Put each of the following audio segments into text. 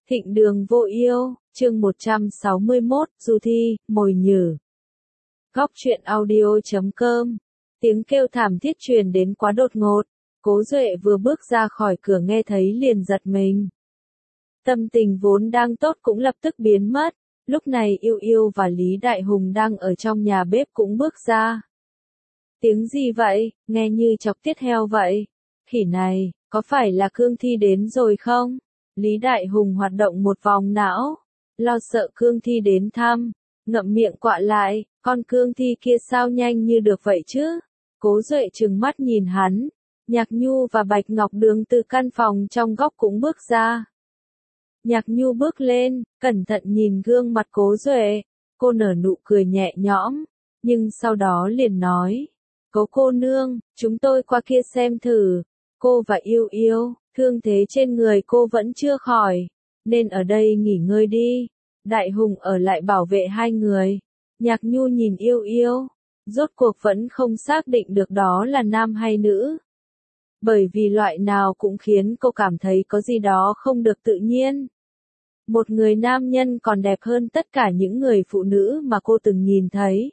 Thịnh đường vô yêu, chương 161, Du Thi, Mồi Nhử. Góc truyện audio.com. Tiếng kêu thảm thiết truyền đến quá đột ngột. Cố Duệ vừa bước ra khỏi cửa nghe thấy liền giật mình. Tâm tình vốn đang tốt cũng lập tức biến mất. Lúc này Yêu Yêu và Lý Đại Hùng đang ở trong nhà bếp cũng bước ra. Tiếng gì vậy, nghe như chọc tiết heo vậy. Khỉ này, có phải là cương thi đến rồi không? Lý Đại Hùng hoạt động một vòng não, lo sợ cương thi đến thăm, ngậm miệng quạ lại, con cương thi kia sao nhanh như được vậy chứ? Cố Duệ trừng mắt nhìn hắn, Nhạc Nhu và Bạch Ngọc Đường từ căn phòng trong góc cũng bước ra. Nhạc Nhu bước lên, cẩn thận nhìn gương mặt Cố Duệ, cô nở nụ cười nhẹ nhõm, nhưng sau đó liền nói, Cố cô nương, chúng tôi qua kia xem thử, cô và Yêu Yêu. Thương thế trên người cô vẫn chưa khỏi, nên ở đây nghỉ ngơi đi. Đại Hùng ở lại bảo vệ hai người. Nhạc Nhu nhìn Yêu Yêu, rốt cuộc vẫn không xác định được đó là nam hay nữ. Bởi vì loại nào cũng khiến cô cảm thấy có gì đó không được tự nhiên. Một người nam nhân còn đẹp hơn tất cả những người phụ nữ mà cô từng nhìn thấy.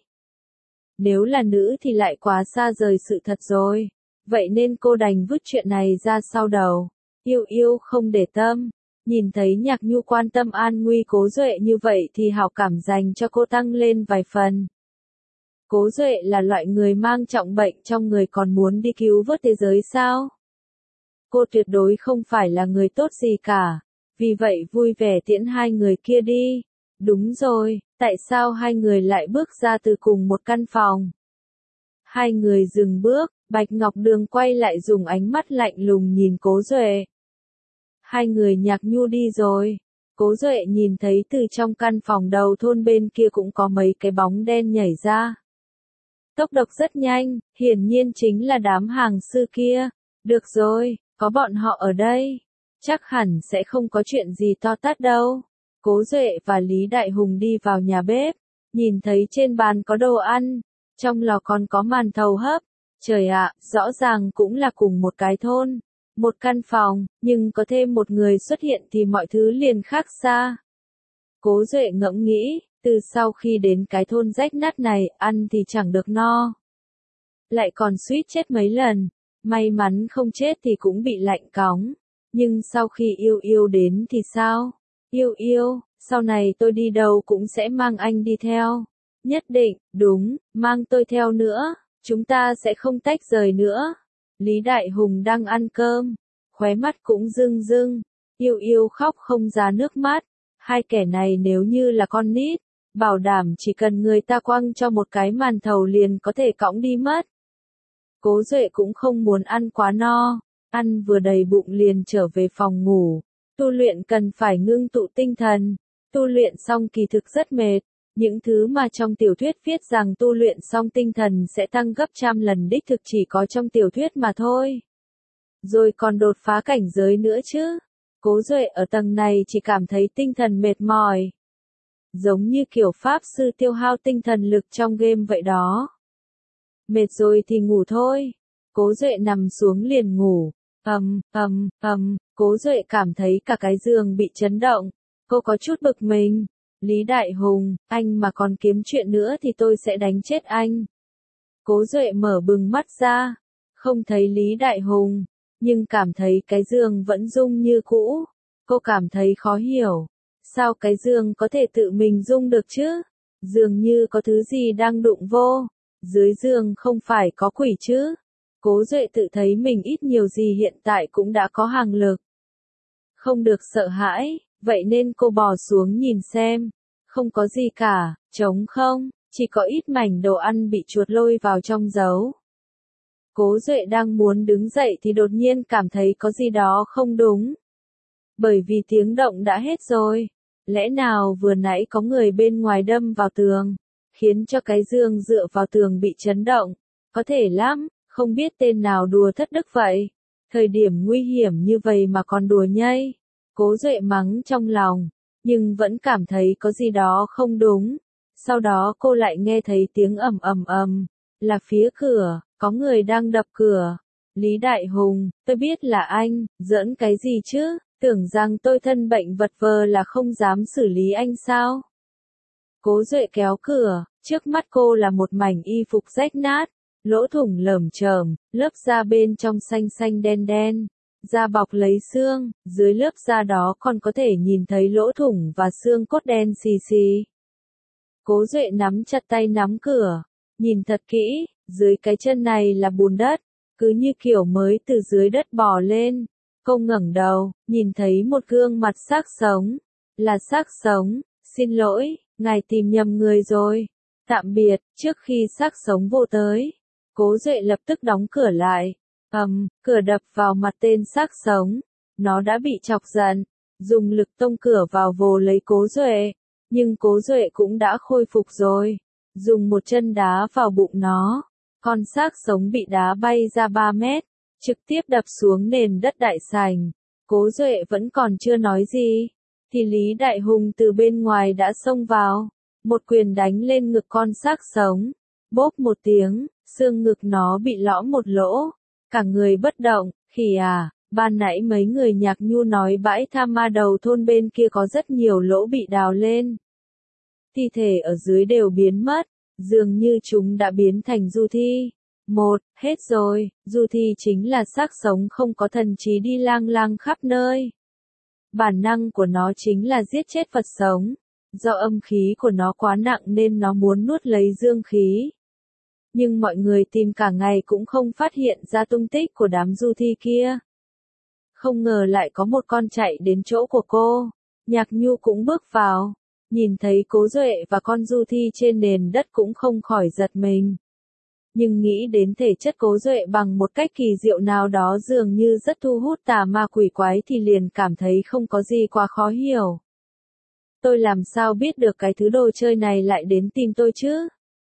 Nếu là nữ thì lại quá xa rời sự thật rồi. Vậy nên cô đành vứt chuyện này ra sau đầu. Yêu Yêu không để tâm, nhìn thấy Nhạc Nhu quan tâm an nguy Cố Duệ như vậy thì hảo cảm dành cho cô tăng lên vài phần. Cố Duệ là loại người mang trọng bệnh trong người còn muốn đi cứu vớt thế giới sao? Cô tuyệt đối không phải là người tốt gì cả, vì vậy vui vẻ tiễn hai người kia đi. Đúng rồi, tại sao hai người lại bước ra từ cùng một căn phòng? Hai người dừng bước, Bạch Ngọc Đường quay lại dùng ánh mắt lạnh lùng nhìn Cố Duệ. Hai người Nhạc Nhu đi rồi. Cố Duệ nhìn thấy từ trong căn phòng đầu thôn bên kia cũng có mấy cái bóng đen nhảy ra. Tốc độ rất nhanh, hiển nhiên chính là đám hàng sư kia. Được rồi, có bọn họ ở đây. Chắc hẳn sẽ không có chuyện gì to tát đâu. Cố Duệ và Lý Đại Hùng đi vào nhà bếp, nhìn thấy trên bàn có đồ ăn, trong lò còn có màn thầu hấp. Trời ạ, rõ ràng cũng là cùng một cái thôn. Một căn phòng, nhưng có thêm một người xuất hiện thì mọi thứ liền khác xa. Cố Duệ ngẫm nghĩ, từ sau khi đến cái thôn rách nát này, ăn thì chẳng được no. Lại còn suýt chết mấy lần, may mắn không chết thì cũng bị lạnh cóng. Nhưng sau khi Yêu Yêu đến thì sao? Yêu Yêu, sau này tôi đi đâu cũng sẽ mang anh đi theo. Nhất định, đúng, mang tôi theo nữa, chúng ta sẽ không tách rời nữa. Lý Đại Hùng đang ăn cơm, khóe mắt cũng rưng rưng, Yêu Yêu khóc không ra nước mắt, hai kẻ này nếu như là con nít, bảo đảm chỉ cần người ta quăng cho một cái màn thầu liền có thể cõng đi mất. Cố Duệ cũng không muốn ăn quá no, ăn vừa đầy bụng liền trở về phòng ngủ, tu luyện cần phải ngưng tụ tinh thần, tu luyện xong kỳ thực rất mệt. Những thứ mà trong tiểu thuyết viết rằng tu luyện xong tinh thần sẽ tăng gấp trăm lần đích thực chỉ có trong tiểu thuyết mà thôi. Rồi còn đột phá cảnh giới nữa chứ. Cố Duệ ở tầng này chỉ cảm thấy tinh thần mệt mỏi. Giống như kiểu pháp sư tiêu hao tinh thần lực trong game vậy đó. Mệt rồi thì ngủ thôi. Cố Duệ nằm xuống liền ngủ. Cố Duệ cảm thấy cả cái giường bị chấn động. Cô có chút bực mình. Lý Đại Hùng, anh mà còn kiếm chuyện nữa thì tôi sẽ đánh chết anh. Cố Duệ mở bừng mắt ra, không thấy Lý Đại Hùng, nhưng cảm thấy cái giường vẫn rung như cũ. Cô cảm thấy khó hiểu, sao cái giường có thể tự mình rung được chứ? Dường như có thứ gì đang đụng vô, dưới giường không phải có quỷ chứ? Cố Duệ tự thấy mình ít nhiều gì hiện tại cũng đã có hàng lực. Không được sợ hãi. Vậy nên cô bò xuống nhìn xem, không có gì cả, trống không, chỉ có ít mảnh đồ ăn bị chuột lôi vào trong giấu. Cố Duệ đang muốn đứng dậy thì đột nhiên cảm thấy có gì đó không đúng. Bởi vì tiếng động đã hết rồi, lẽ nào vừa nãy có người bên ngoài đâm vào tường, khiến cho cái giường dựa vào tường bị chấn động, có thể lắm, không biết tên nào đùa thất đức vậy. Thời điểm nguy hiểm như vậy mà còn đùa nhây. Cố Duệ mắng trong lòng, nhưng vẫn cảm thấy có gì đó không đúng. Sau đó cô lại nghe thấy tiếng ầm, là phía cửa, có người đang đập cửa. Lý Đại Hùng, tôi biết là anh, giỡn cái gì chứ, Tưởng rằng tôi thân bệnh vật vờ là không dám xử lý anh sao? Cố Duệ kéo cửa, trước mắt cô là một mảnh y phục rách nát, lỗ thủng lởm chởm, lớp da bên trong xanh xanh đen đen, da bọc lấy xương, dưới lớp da đó còn có thể nhìn thấy lỗ thủng và xương cốt đen xì xì. Cố Duệ nắm chặt tay nắm cửa, nhìn thật kỹ, dưới cái chân này là bùn đất, cứ như kiểu mới từ dưới đất bò lên. Cô ngẩng đầu, nhìn thấy một gương mặt xác sống. Là xác sống, xin lỗi, ngài tìm nhầm người rồi. Tạm biệt, trước khi xác sống vô tới. Cố Duệ lập tức đóng cửa lại. Cửa đập vào mặt tên xác sống. Nó đã bị chọc giận, dùng lực tông cửa vào vồ lấy Cố Duệ. Nhưng Cố Duệ cũng đã khôi phục rồi. Dùng một chân đá vào bụng nó. Con xác sống bị đá bay ra 3 mét. Trực tiếp đập xuống nền đất đại sảnh. Cố Duệ vẫn còn chưa nói gì, thì Lý Đại Hùng từ bên ngoài đã xông vào, một quyền đánh lên ngực con xác sống. Bốp một tiếng, xương ngực nó bị lõm một lỗ, cả người bất động. Khỉ à, ban nãy mấy người Nhạc Nhu nói bãi tha ma đầu thôn bên kia có rất nhiều lỗ bị đào lên. Thi thể ở dưới đều biến mất, dường như chúng đã biến thành du thi. Hết rồi, du thi chính là xác sống không có thần trí đi lang lang khắp nơi. Bản năng của nó chính là giết chết vật sống. Do âm khí của nó quá nặng nên nó muốn nuốt lấy dương khí. Nhưng mọi người tìm cả ngày cũng không phát hiện ra tung tích của đám du thi kia. Không ngờ lại có một con chạy đến chỗ của cô. Nhạc Nhu cũng bước vào, nhìn thấy Cố Duệ và con du thi trên nền đất cũng không khỏi giật mình. Nhưng nghĩ đến thể chất Cố Duệ bằng một cách kỳ diệu nào đó dường như rất thu hút tà ma quỷ quái thì liền cảm thấy không có gì quá khó hiểu. Tôi làm sao biết được cái thứ đồ chơi này lại đến tìm tôi chứ?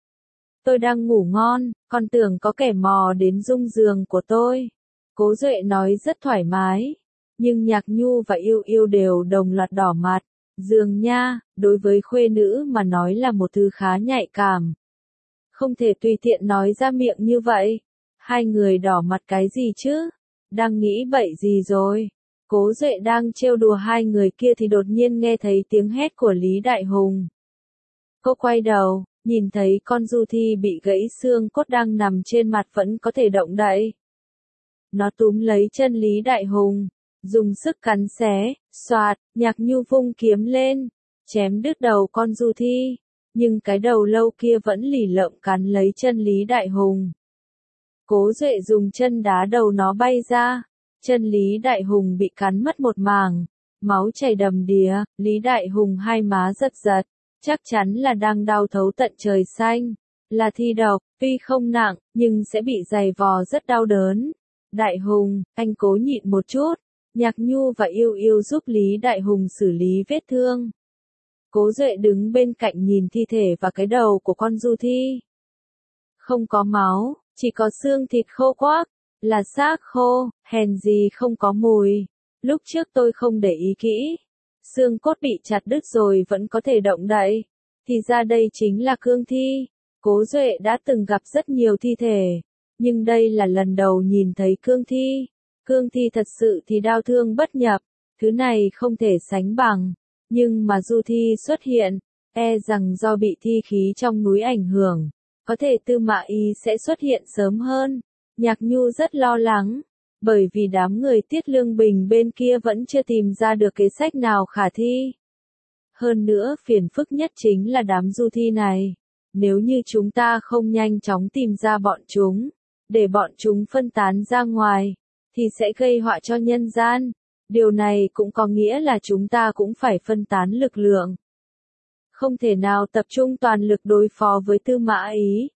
Tôi đang ngủ ngon, còn tưởng có kẻ mò đến rung giường của tôi. Cố Duệ nói rất thoải mái, nhưng Nhạc Nhu và Yêu Yêu đều đồng loạt đỏ mặt. Giường nha, đối với khuê nữ mà nói là một thứ khá nhạy cảm. Không thể tùy tiện nói ra miệng như vậy. Hai người đỏ mặt cái gì chứ? Đang nghĩ bậy gì rồi? Cố Duệ đang trêu đùa hai người kia thì đột nhiên nghe thấy tiếng hét của Lý Đại Hùng. Cô quay đầu, nhìn thấy con du thi bị gãy xương cốt đang nằm trên mặt vẫn có thể động đậy. Nó túm lấy chân Lý Đại Hùng, dùng sức cắn xé, xoạt, Nhạc Nhu vung kiếm lên, chém đứt đầu con du thi. Nhưng cái đầu lâu kia vẫn lì lợm cắn lấy chân Lý Đại Hùng. Cố Duệ dùng chân đá đầu nó bay ra. Chân Lý Đại Hùng bị cắn mất một mảng. Máu chảy đầm đìa, Lý Đại Hùng hai má giật giật. Chắc chắn là đang đau thấu tận trời xanh. Là thi độc, tuy không nặng, nhưng sẽ bị giày vò rất đau đớn. Đại Hùng, anh cố nhịn một chút. Nhạc Nhu và Yêu Yêu giúp Lý Đại Hùng xử lý vết thương. Cố Duệ đứng bên cạnh nhìn thi thể và cái đầu của con du thi. Không có máu, chỉ có xương thịt khô quắc, là xác khô, hèn gì không có mùi. Lúc trước tôi không để ý kỹ. Xương cốt bị chặt đứt rồi vẫn có thể động đậy. Thì ra đây chính là cương thi. Cố Duệ đã từng gặp rất nhiều thi thể. Nhưng đây là lần đầu nhìn thấy cương thi. Cương thi thật sự thì đau thương bất nhập. Thứ này không thể sánh bằng. Nhưng mà du thi xuất hiện, rằng do bị thi khí trong núi ảnh hưởng, có thể Tư Mã Ý sẽ xuất hiện sớm hơn. Nhạc Nhu rất lo lắng, bởi vì đám người Tiết Lương Bình bên kia vẫn chưa tìm ra được kế sách nào khả thi. Hơn nữa phiền phức nhất chính là đám du thi này. Nếu như chúng ta không nhanh chóng tìm ra bọn chúng, để bọn chúng phân tán ra ngoài, thì sẽ gây họa cho nhân gian. Điều này cũng có nghĩa là chúng ta cũng phải phân tán lực lượng. Không thể nào tập trung toàn lực đối phó với Tư Mã Ý.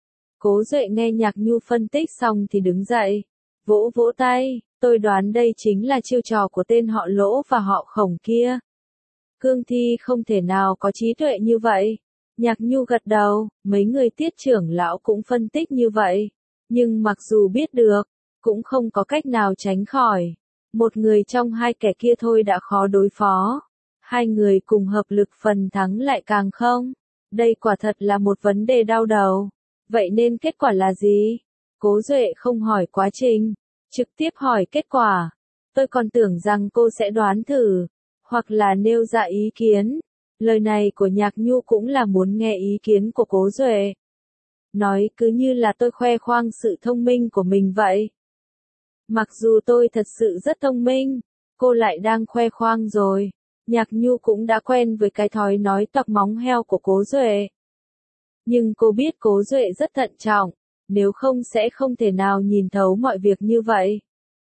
Cố Duệ nghe Nhạc Nhu phân tích xong thì đứng dậy, vỗ vỗ tay, tôi đoán đây chính là chiêu trò của tên họ Lỗ và họ Khổng kia. Cương thi không thể nào có trí tuệ như vậy. Nhạc Nhu gật đầu, mấy người Tiết trưởng lão cũng phân tích như vậy. Nhưng mặc dù biết được, cũng không có cách nào tránh khỏi. Một người trong hai kẻ kia thôi đã khó đối phó. Hai người cùng hợp lực phần thắng lại càng không. Đây quả thật là một vấn đề đau đầu. Vậy nên kết quả là gì? Cố Duệ không hỏi quá trình, trực tiếp hỏi kết quả. Tôi còn tưởng rằng cô sẽ đoán thử, hoặc là nêu ra ý kiến. Lời này của Nhạc Nhu cũng là muốn nghe ý kiến của Cố Duệ. Nói cứ như là tôi khoe khoang sự thông minh của mình vậy. Mặc dù tôi thật sự rất thông minh, cô lại đang khoe khoang rồi. Nhạc Nhu cũng đã quen với cái thói nói toạc móng heo của Cố Duệ. Nhưng cô biết Cố Duệ rất thận trọng, nếu không sẽ không thể nào nhìn thấu mọi việc như vậy.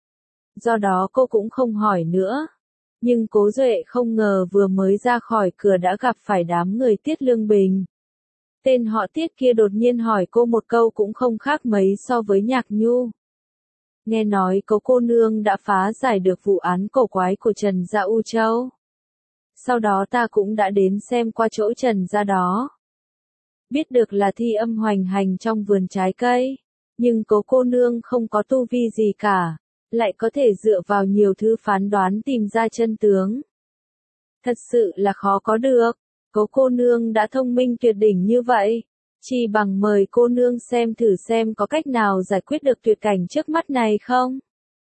Do đó cô cũng không hỏi nữa. Nhưng Cố Duệ không ngờ vừa mới ra khỏi cửa đã gặp phải đám người Tiết Lương Bình. Tên họ Tiết kia đột nhiên hỏi cô một câu cũng không khác mấy so với Nhạc Nhu. Nghe nói cô nương đã phá giải được vụ án cổ quái của Trần Gia U Châu. Sau đó ta cũng đã đến xem qua chỗ Trần Gia đó. Biết được là thi âm hoành hành trong vườn trái cây, nhưng cô nương không có tu vi gì cả, lại có thể dựa vào nhiều thứ phán đoán tìm ra chân tướng. Thật sự là khó có được, cô nương đã thông minh tuyệt đỉnh như vậy, chỉ bằng mời cô nương xem thử xem có cách nào giải quyết được tuyệt cảnh trước mắt này không.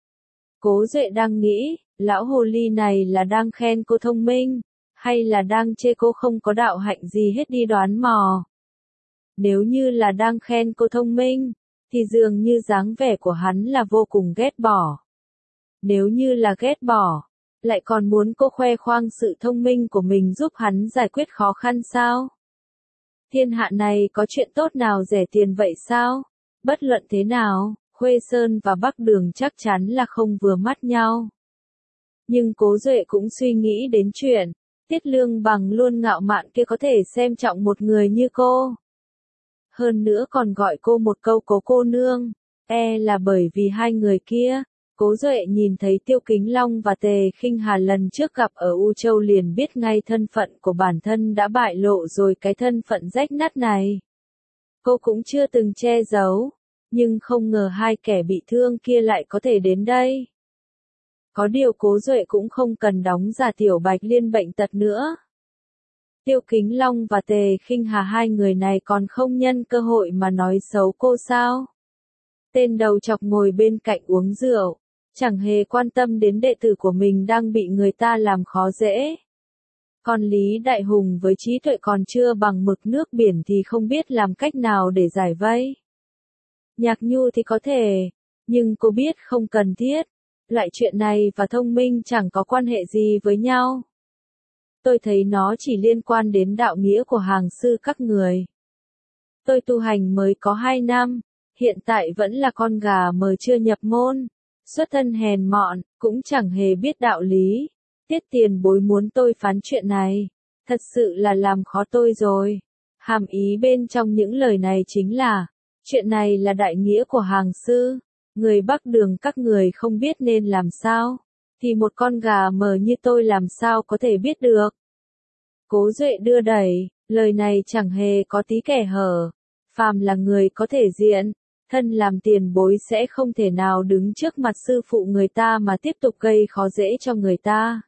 Cố Duệ đang nghĩ, lão hồ ly này là đang khen cô thông minh, hay là đang chê cô không có đạo hạnh gì hết đi đoán mò. Nếu như là đang khen cô thông minh, thì dường như dáng vẻ của hắn là vô cùng ghét bỏ. Nếu như là ghét bỏ, lại còn muốn cô khoe khoang sự thông minh của mình giúp hắn giải quyết khó khăn sao? Thiên hạ này có chuyện tốt nào rẻ tiền vậy sao? Bất luận thế nào, Khuê Sơn và Bắc Đường chắc chắn là không vừa mắt nhau. Nhưng Cố Duệ cũng suy nghĩ đến chuyện, Tiết Lương Bằng luôn ngạo mạn kia có thể xem trọng một người như cô. Hơn nữa còn gọi cô một câu cô nương, là bởi vì hai người kia. Cố Duệ nhìn thấy Tiêu Kính Long và Tề Khinh Hà lần trước gặp ở U Châu liền biết ngay thân phận của bản thân đã bại lộ rồi, cái thân phận rách nát này. Cô cũng chưa từng che giấu, nhưng không ngờ hai kẻ bị thương kia lại có thể đến đây. Có điều Cố Duệ cũng không cần đóng giả Tiểu Bạch Liên bệnh tật nữa. Tiêu Kính Long và Tề Khinh Hà hai người này còn không nhân cơ hội mà nói xấu cô sao? Tên đầu chọc ngồi bên cạnh uống rượu, chẳng hề quan tâm đến đệ tử của mình đang bị người ta làm khó dễ. Còn Lý Đại Hùng với trí tuệ còn chưa bằng mực nước biển thì không biết làm cách nào để giải vây. Nhạc Nhu thì có thể, nhưng cô biết không cần thiết. Loại chuyện này và thông minh chẳng có quan hệ gì với nhau. Tôi thấy nó chỉ liên quan đến đạo nghĩa của hàng sư các người. Tôi tu hành mới có 2 năm, hiện tại vẫn là con gà mờ chưa nhập môn, xuất thân hèn mọn, cũng chẳng hề biết đạo lý. Tiết tiền bối muốn tôi phán chuyện này, thật sự là làm khó tôi rồi. Hàm ý bên trong những lời này chính là, chuyện này là đại nghĩa của hàng sư, người Bắc Đường các người không biết nên làm sao, thì một con gà mờ như tôi làm sao có thể biết được. Cố Duệ đưa đẩy, lời này chẳng hề có tí kẻ hở. Phàm là người có thể diện, thân làm tiền bối sẽ không thể nào đứng trước mặt sư phụ người ta mà tiếp tục gây khó dễ cho người ta.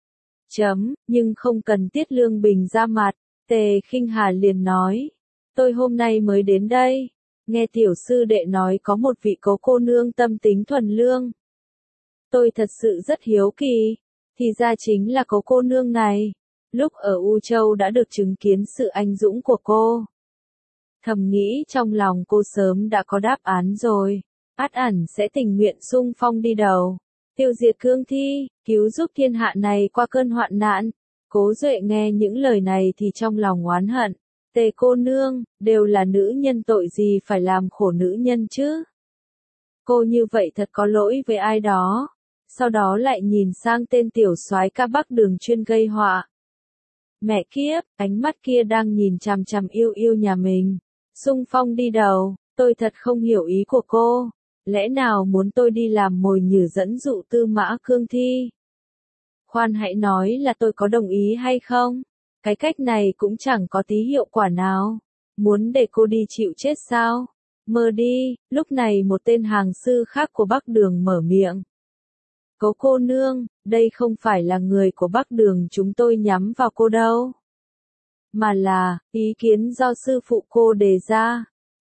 Nhưng không cần Tiết Lương Bình ra mặt, Tề Khinh Hà liền nói. Tôi hôm nay mới đến đây, nghe tiểu sư đệ nói có một vị cô nương tâm tính thuần lương. Tôi thật sự rất hiếu kỳ, thì ra chính là cô nương này. Lúc ở U Châu đã được chứng kiến sự anh dũng của cô. Thầm nghĩ trong lòng cô sớm đã có đáp án rồi, ắt ẳn sẽ tình nguyện xung phong đi đầu, tiêu diệt cương thi, cứu giúp thiên hạ này qua cơn hoạn nạn. Cố Duệ nghe những lời này thì trong lòng oán hận, Tề cô nương, đều là nữ nhân tội gì phải làm khổ nữ nhân chứ. Cô như vậy thật có lỗi với ai đó. Sau đó lại nhìn sang tên tiểu soái ca Bắc Đường chuyên gây họa. Mẹ kiếp, ánh mắt kia đang nhìn chằm chằm yêu yêu nhà mình. Xung phong đi đầu, tôi thật không hiểu ý của cô. Lẽ nào muốn tôi đi làm mồi nhử dẫn dụ Tư Mã Cương Thi? Khoan hãy nói là tôi có đồng ý hay không? Cái cách này cũng chẳng có tí hiệu quả nào. Muốn để cô đi chịu chết sao? Mơ đi. Lúc này một tên hàng sư khác của Bắc Đường mở miệng. Cô nương, đây không phải là người của Bắc Đường chúng tôi nhắm vào cô đâu. Mà là, ý kiến do sư phụ cô đề ra.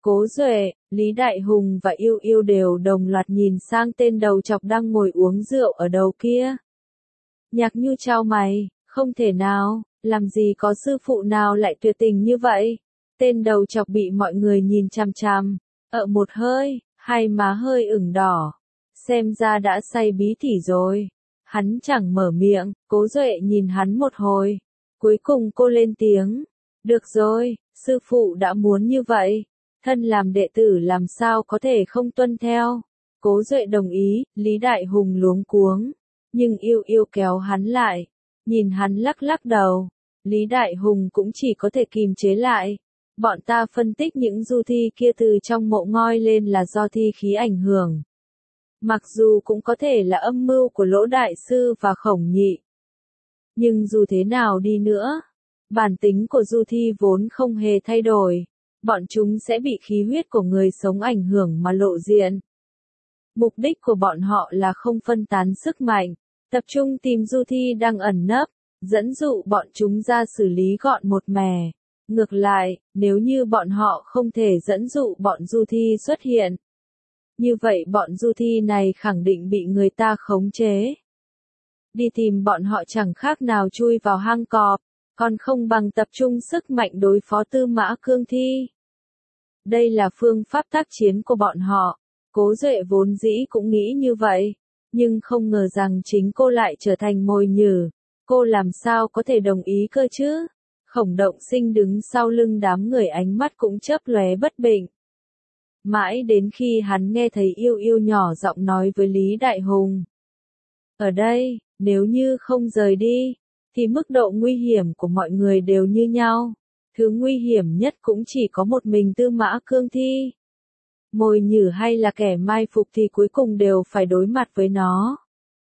Cố Duệ, Lý Đại Hùng và Yêu Yêu đều đồng loạt nhìn sang tên đầu chọc đang ngồi uống rượu ở đầu kia. Nhạc Nhu chau mày, không thể nào, làm gì có sư phụ nào lại tuyệt tình như vậy. Tên đầu chọc bị mọi người nhìn chằm chằm, một hơi, hai má hơi ửng đỏ. Xem ra đã say bí tỉ rồi. Hắn chẳng mở miệng, Cố Duệ nhìn hắn một hồi. Cuối cùng cô lên tiếng. Được rồi, sư phụ đã muốn như vậy. Thân làm đệ tử làm sao có thể không tuân theo. Cố Duệ đồng ý, Lý Đại Hùng luống cuống. Nhưng Yêu Yêu kéo hắn lại. Nhìn hắn lắc lắc đầu. Lý Đại Hùng cũng chỉ có thể kìm chế lại. Bọn ta phân tích những du thi kia từ trong mộ ngoi lên là do thi khí ảnh hưởng. Mặc dù cũng có thể là âm mưu của Lỗ Đại Sư và Khổng Nhị. Nhưng dù thế nào đi nữa, bản tính của du thi vốn không hề thay đổi. Bọn chúng sẽ bị khí huyết của người sống ảnh hưởng mà lộ diện. Mục đích của bọn họ là không phân tán sức mạnh, tập trung tìm du thi đang ẩn nấp, dẫn dụ bọn chúng ra xử lý gọn một mẻ. Ngược lại, nếu như bọn họ không thể dẫn dụ bọn du thi xuất hiện, như vậy bọn du thi này khẳng định bị người ta khống chế. Đi tìm bọn họ chẳng khác nào chui vào hang cọp, còn không bằng tập trung sức mạnh đối phó Tư Mã Cương Thi. Đây là phương pháp tác chiến của bọn họ. Cố Duệ vốn dĩ cũng nghĩ như vậy, nhưng không ngờ rằng chính cô lại trở thành mồi nhử. Cô làm sao có thể đồng ý cơ chứ? Khổng Động Sinh đứng sau lưng đám người ánh mắt cũng chớp lóe bất định. Mãi đến khi hắn nghe thấy Yêu Yêu nhỏ giọng nói với Lý Đại Hùng. Ở đây, nếu như không rời đi, thì mức độ nguy hiểm của mọi người đều như nhau. Thứ nguy hiểm nhất cũng chỉ có một mình Tư Mã Cương Thi. Mồi nhử hay là kẻ mai phục thì cuối cùng đều phải đối mặt với nó.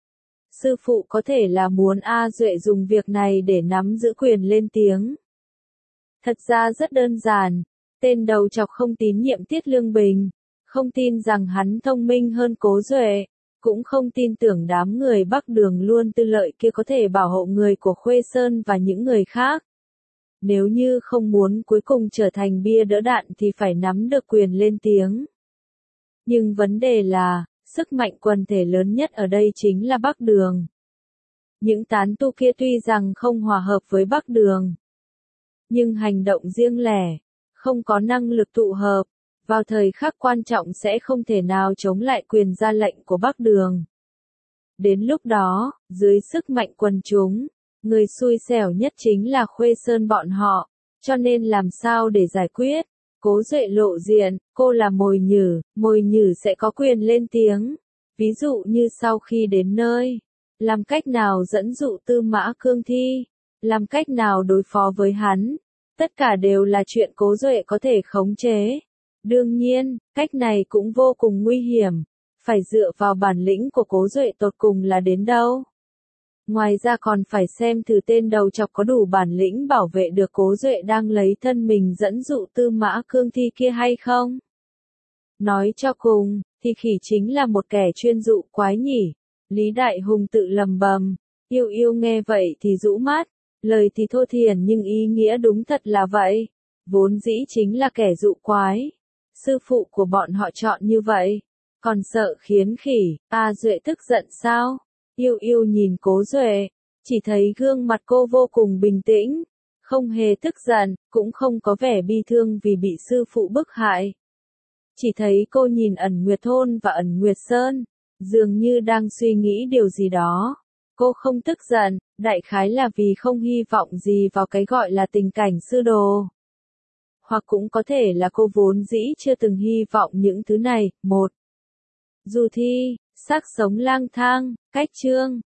Sư phụ có thể là muốn A Duệ dùng việc này để nắm giữ quyền lên tiếng. Thật ra rất đơn giản, tên đầu chọc không tín nhiệm Tiết Lương Bình, không tin rằng hắn thông minh hơn Cố Duệ, cũng không tin tưởng đám người Bắc Đường luôn tư lợi kia có thể bảo hộ người của Khuê Sơn và những người khác. Nếu như không muốn cuối cùng trở thành bia đỡ đạn thì phải nắm được quyền lên tiếng. Nhưng vấn đề là, sức mạnh quần thể lớn nhất ở đây chính là Bắc Đường. Những tán tu kia tuy rằng không hòa hợp với Bắc Đường, nhưng hành động riêng lẻ, không có năng lực tụ hợp, vào thời khắc quan trọng sẽ không thể nào chống lại quyền ra lệnh của Bắc Đường. Đến lúc đó, dưới sức mạnh quần chúng, người xui xẻo nhất chính là Khuê Sơn bọn họ, cho nên làm sao để giải quyết? Cố Duệ lộ diện, cô là mồi nhử sẽ có quyền lên tiếng. Ví dụ như sau khi đến nơi, làm cách nào dẫn dụ Tư Mã Cương Thi, làm cách nào đối phó với hắn, tất cả đều là chuyện Cố Duệ có thể khống chế. Đương nhiên, cách này cũng vô cùng nguy hiểm, phải dựa vào bản lĩnh của Cố Duệ tột cùng là đến đâu. Ngoài ra còn phải xem thử tên đầu chọc có đủ bản lĩnh bảo vệ được Cố Duệ đang lấy thân mình dẫn dụ Tư Mã Cương Thi kia hay không. Nói cho cùng, thì khỉ chính là một kẻ chuyên dụ quái nhỉ. Lý Đại Hùng tự lầm bầm. Yêu Yêu nghe vậy thì rũ mắt. Lời thì thô thiển nhưng ý nghĩa đúng thật là vậy. Vốn dĩ chính là kẻ dụ quái. Sư phụ của bọn họ chọn như vậy. Còn sợ khiến khỉ, A Duệ tức giận sao? Yêu Yêu nhìn Cố Duệ, chỉ thấy gương mặt cô vô cùng bình tĩnh, không hề tức giận, cũng không có vẻ bi thương vì bị sư phụ bức hại. Chỉ thấy cô nhìn Ẩn Nguyệt Thôn và Ẩn Nguyệt Sơn, dường như đang suy nghĩ điều gì đó. Cô không tức giận, đại khái là vì không hy vọng gì vào cái gọi là tình cảnh sư đồ. Hoặc cũng có thể là cô vốn dĩ chưa từng hy vọng những thứ này. 1. Du thi, xác sống lang thang, cách chương.